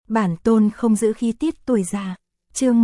Bản tôn không giữ khí tiết tuổi già. Chương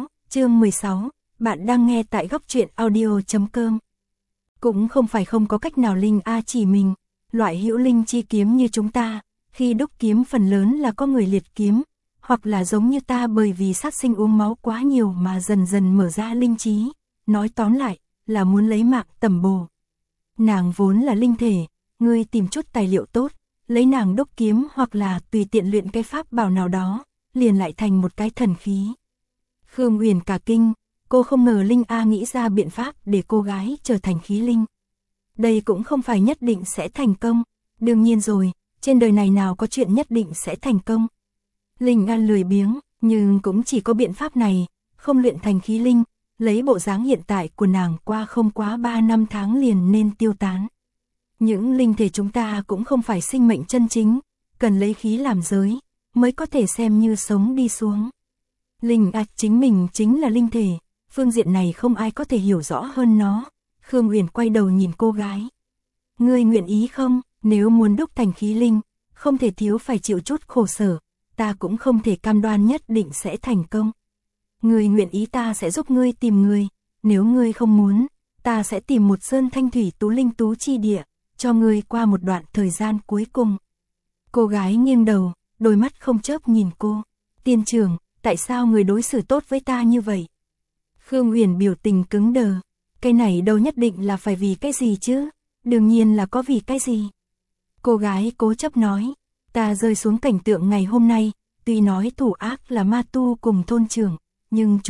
16, bạn đang nghe tại góc truyện audio.com. Cũng không phải không có cách nào Linh A chỉ mình, loại hữu linh chi kiếm như chúng ta, khi đúc kiếm phần lớn là có người liệt kiếm, hoặc là giống như ta bởi vì sát sinh uống máu quá nhiều mà dần dần mở ra linh trí, nói tóm lại, là muốn lấy mạng tẩm bổ. Nàng vốn là linh thể, ngươi tìm chút tài liệu tốt, lấy nàng đúc kiếm hoặc là tùy tiện luyện cái pháp bảo nào đó, liền lại thành một cái thần khí. Khương Uyển cả kinh, cô không ngờ Linh A nghĩ ra biện pháp để cô gái trở thành khí linh. Đây cũng không phải nhất định sẽ thành công, đương nhiên rồi, trên đời này nào có chuyện nhất định sẽ thành công. Linh A lười biếng, nhưng cũng chỉ có biện pháp này, không luyện thành khí linh, lấy bộ dáng hiện tại của nàng qua không quá 3 năm tháng liền nên tiêu tán. Những linh thể chúng ta cũng không phải sinh mệnh chân chính, cần lấy khí làm giới, mới có thể xem như sống đi xuống. Linh A chính mình chính là linh thể, phương diện này không ai có thể hiểu rõ hơn nó. Khương Uyển quay đầu nhìn cô gái. Ngươi nguyện ý không, nếu muốn đúc thành khí linh, không thể thiếu phải chịu chút khổ sở, ta cũng không thể cam đoan nhất định sẽ thành công. Ngươi nguyện ý ta sẽ giúp ngươi tìm người, nếu ngươi không muốn, ta sẽ tìm một sơn thanh thủy tú linh tú chi địa, cho ngươi qua một đoạn thời gian cuối cùng. Cô gái nghiêng đầu, đôi mắt không chớp nhìn cô. Tiên trưởng, tại sao người đối xử tốt với ta như vậy? Khương Uyển biểu tình cứng đờ. Cái này đâu nhất định là phải vì cái gì chứ? Đương nhiên là có vì cái gì? Cô gái cố chấp nói. Ta rơi xuống cảnh tượng ngày hôm nay, tuy nói thủ ác là ma tu cùng thôn trưởng, nhưng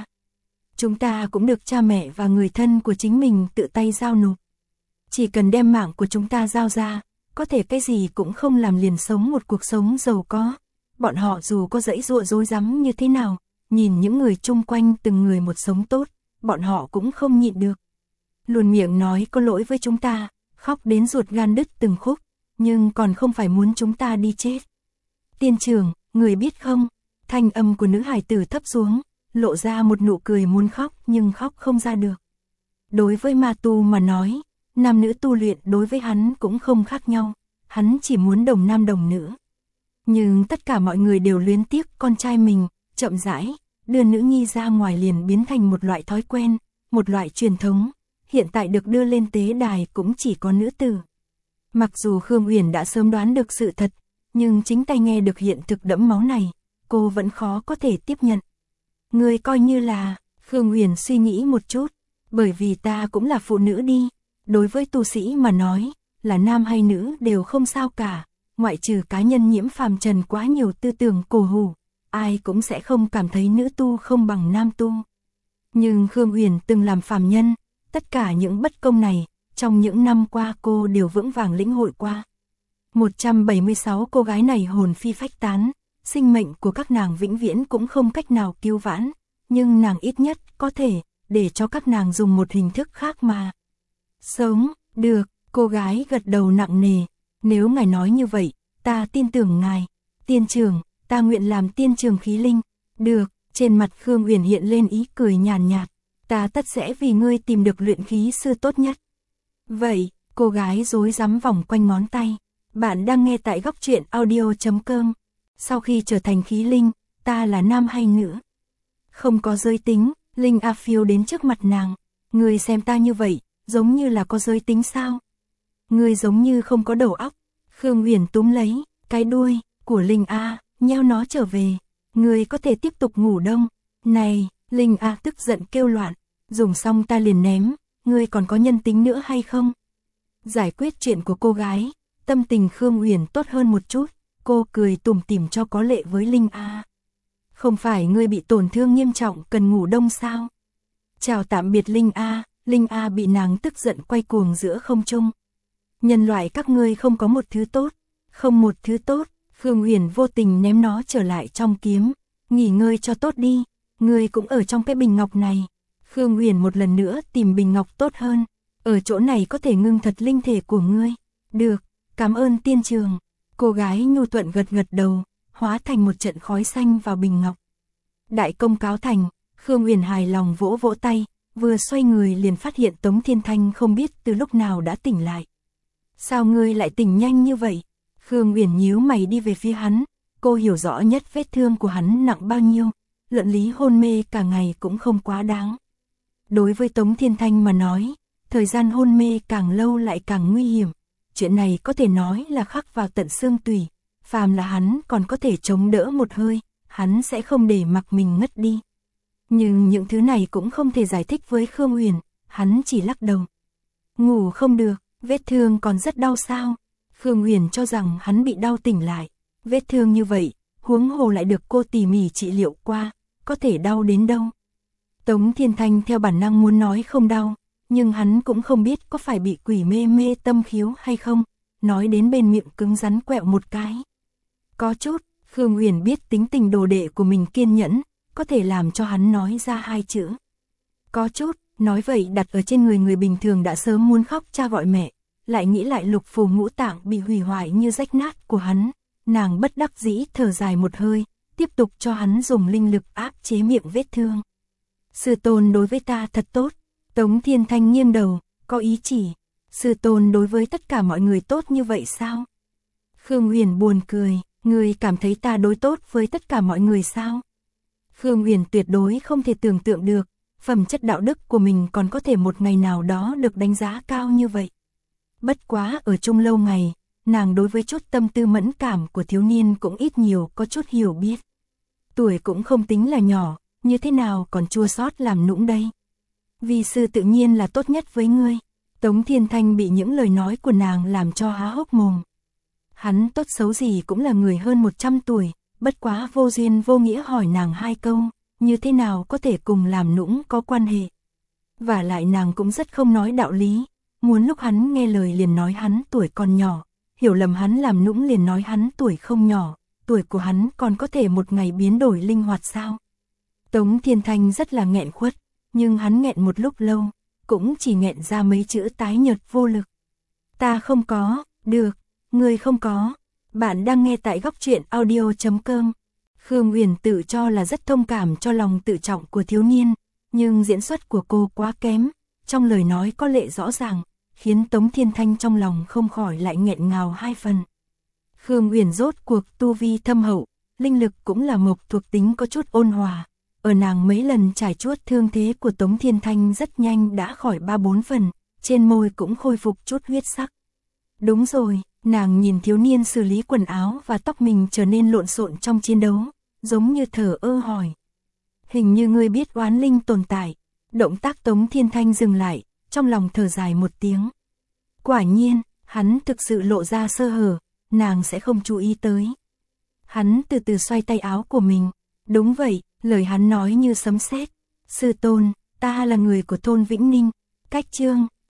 chúng ta cũng được cha mẹ và người thân của chính mình tự tay giao nộp. Chỉ cần đem mạng của chúng ta giao ra, có thể cái gì cũng không làm liền sống một cuộc sống giàu có. Bọn họ dù có dãy dụa rối rắm như thế nào, nhìn những người chung quanh từng người một sống tốt, bọn họ cũng không nhịn được. Luôn miệng nói có lỗi với chúng ta, khóc đến ruột gan đứt từng khúc, nhưng còn không phải muốn chúng ta đi chết. Tiên trưởng, người biết không, thanh âm của nữ hài tử thấp xuống, lộ ra một nụ cười muốn khóc nhưng khóc không ra được. Đối với ma tu mà nói, nam nữ tu luyện đối với hắn cũng không khác nhau, hắn chỉ muốn đồng nam đồng nữ. Nhưng tất cả mọi người đều luyến tiếc con trai mình, chậm rãi, đưa nữ nhi ra ngoài liền biến thành một loại thói quen, một loại truyền thống, hiện tại được đưa lên tế đài cũng chỉ có nữ tử. Mặc dù Khương Uyển đã sớm đoán được sự thật, nhưng chính tay nghe được hiện thực đẫm máu này, cô vẫn khó có thể tiếp nhận. Người coi như là, Khương Uyển suy nghĩ một chút, bởi vì ta cũng là phụ nữ đi, đối với tu sĩ mà nói, là nam hay nữ đều không sao cả, ngoại trừ cá nhân nhiễm phàm trần quá nhiều tư tưởng cổ hủ, ai cũng sẽ không cảm thấy nữ tu không bằng nam tu. Nhưng Khương Uyển từng làm phàm nhân, tất cả những bất công này, trong những năm qua cô đều vững vàng lĩnh hội qua. 176 cô gái này hồn phi phách tán, sinh mệnh của các nàng vĩnh viễn cũng không cách nào cứu vãn, nhưng nàng ít nhất có thể để cho các nàng dùng một hình thức khác mà sống. Được, cô gái gật đầu nặng nề, nếu ngài nói như vậy, ta tin tưởng ngài. Tiên trưởng, ta nguyện làm tiên trưởng khí linh. Được, trên mặt Khương Uyển hiện lên ý cười nhàn nhạt, ta tất sẽ vì ngươi tìm được luyện khí sư tốt nhất. Vậy, cô gái rối rắm vòng quanh ngón tay. Bạn đang nghe tại góc truyện audio.com. Sau khi trở thành khí linh, ta là nam hay nữ? Không có giới tính. Linh A phiêu đến trước mặt nàng. Ngươi xem ta như vậy, giống như là có giới tính sao? Ngươi giống như không có đầu óc. Khương Uyển túm lấy cái đuôi của Linh A, nheo nó trở về. Ngươi có thể tiếp tục ngủ đông. Này, Linh A tức giận kêu loạn, dùng xong ta liền ném, ngươi còn có nhân tính nữa hay không? Giải quyết chuyện của cô gái, tâm tình Khương Uyển tốt hơn một chút, cô cười tủm tỉm cho có lệ với Linh A. Không phải ngươi bị tổn thương nghiêm trọng cần ngủ đông sao? Chào tạm biệt Linh A. Linh A bị nàng tức giận quay cuồng giữa không trung. Nhân loại các ngươi không có một thứ tốt, không một thứ tốt. Khương Uyển vô tình ném nó trở lại trong kiếm. Nghỉ ngơi cho tốt đi, ngươi cũng ở trong cái bình ngọc này. Khương Uyển một lần nữa tìm bình ngọc tốt hơn, ở chỗ này có thể ngưng thật linh thể của ngươi. Được, cảm ơn tiên trường. Cô gái nhu thuận gật gật đầu, hóa thành một trận khói xanh vào bình ngọc. Đại công cáo thành, Khương Uyển hài lòng vỗ vỗ tay, vừa xoay người liền phát hiện Tống Thiên Thanh không biết từ lúc nào đã tỉnh lại. Sao ngươi lại tỉnh nhanh như vậy? Khương Uyển nhíu mày đi về phía hắn, cô hiểu rõ nhất vết thương của hắn nặng bao nhiêu, luận lý hôn mê cả ngày cũng không quá đáng. Đối với Tống Thiên Thanh mà nói, thời gian hôn mê càng lâu lại càng nguy hiểm, chuyện này có thể nói là khắc vào tận xương tủy, phàm là hắn còn có thể chống đỡ một hơi, hắn sẽ không để mặc mình ngất đi. Nhưng những thứ này cũng không thể giải thích với Khương Huyền, hắn chỉ lắc đầu. Ngủ không được, vết thương còn rất đau sao? Khương Huyền cho rằng hắn bị đau tỉnh lại, vết thương như vậy, huống hồ lại được cô tỉ mỉ trị liệu qua, có thể đau đến đâu. Tống Thiên Thanh theo bản năng muốn nói không đau, nhưng hắn cũng không biết có phải bị quỷ mê tâm khiếu hay không, nói đến bên miệng cứng rắn quẹo một cái. Có chút, Khương Huyền biết tính tình đồ đệ của mình kiên nhẫn, có thể làm cho hắn nói ra hai chữ. Có chút, nói vậy đặt ở trên người bình thường đã sớm muốn khóc cha gọi mẹ, lại nghĩ lại lục phủ ngũ tạng bị hủy hoại như rách nát của hắn, nàng bất đắc dĩ thở dài một hơi, tiếp tục cho hắn dùng linh lực áp chế miệng vết thương. Sư tôn đối với ta thật tốt. Tống Thiên Thanh nghiêng đầu, có ý chỉ, sư tôn đối với tất cả mọi người tốt như vậy sao? Khương Huyền buồn cười, ngươi cảm thấy ta đối tốt với tất cả mọi người sao? Khương Huyền tuyệt đối không thể tưởng tượng được, phẩm chất đạo đức của mình còn có thể một ngày nào đó được đánh giá cao như vậy. Bất quá ở chung lâu ngày, nàng đối với chút tâm tư mẫn cảm của thiếu niên cũng ít nhiều có chút hiểu biết. Tuổi cũng không tính là nhỏ, như thế nào còn chua xót làm nũng đây? Vi sư tự nhiên là tốt nhất với ngươi. Tống Thiên Thanh bị những lời nói của nàng làm cho há hốc mồm. Hắn tốt xấu gì cũng là người hơn 100 tuổi, bất quá vô duyên vô nghĩa hỏi nàng hai câu, như thế nào có thể cùng làm nũng có quan hệ. Và lại nàng cũng rất không nói đạo lý, muốn lúc hắn nghe lời liền nói hắn tuổi còn nhỏ, hiểu lầm hắn làm nũng liền nói hắn tuổi không nhỏ, tuổi của hắn còn có thể một ngày biến đổi linh hoạt sao. Tống Thiên Thanh rất là nghẹn khuất, nhưng hắn nghẹn một lúc lâu, cũng chỉ nghẹn ra mấy chữ tái nhợt vô lực. Ta không có, được, ngươi không có. Bạn đang nghe tại góc truyện audio.com. Khương Huyền tự cho là rất thông cảm cho lòng tự trọng của thiếu niên, nhưng diễn xuất của cô quá kém, trong lời nói có lệ rõ ràng, khiến Tống Thiên Thanh trong lòng không khỏi lại nghẹn ngào hai phần. Khương Huyền rốt cuộc tu vi thâm hậu, linh lực cũng là mộc thuộc tính có chút ôn hòa. Ở nàng mấy lần trải chuốt thương thế của Tống Thiên Thanh rất nhanh đã khỏi 3-4 phần, trên môi cũng khôi phục chút huyết sắc. Đúng rồi, nàng nhìn thiếu niên xử lý quần áo và tóc mình trở nên lộn xộn trong chiến đấu, giống như thở ơ hỏi. Hình như ngươi biết oán linh tồn tại. Động tác Tống Thiên Thanh dừng lại, trong lòng thở dài một tiếng. Quả nhiên, hắn thực sự lộ ra sơ hở, nàng sẽ không chú ý tới. Hắn từ từ xoay tay áo của mình. Đúng vậy, lời hắn nói như sấm sét. Sư tôn, ta là người của thôn Vĩnh Ninh, cách Chương.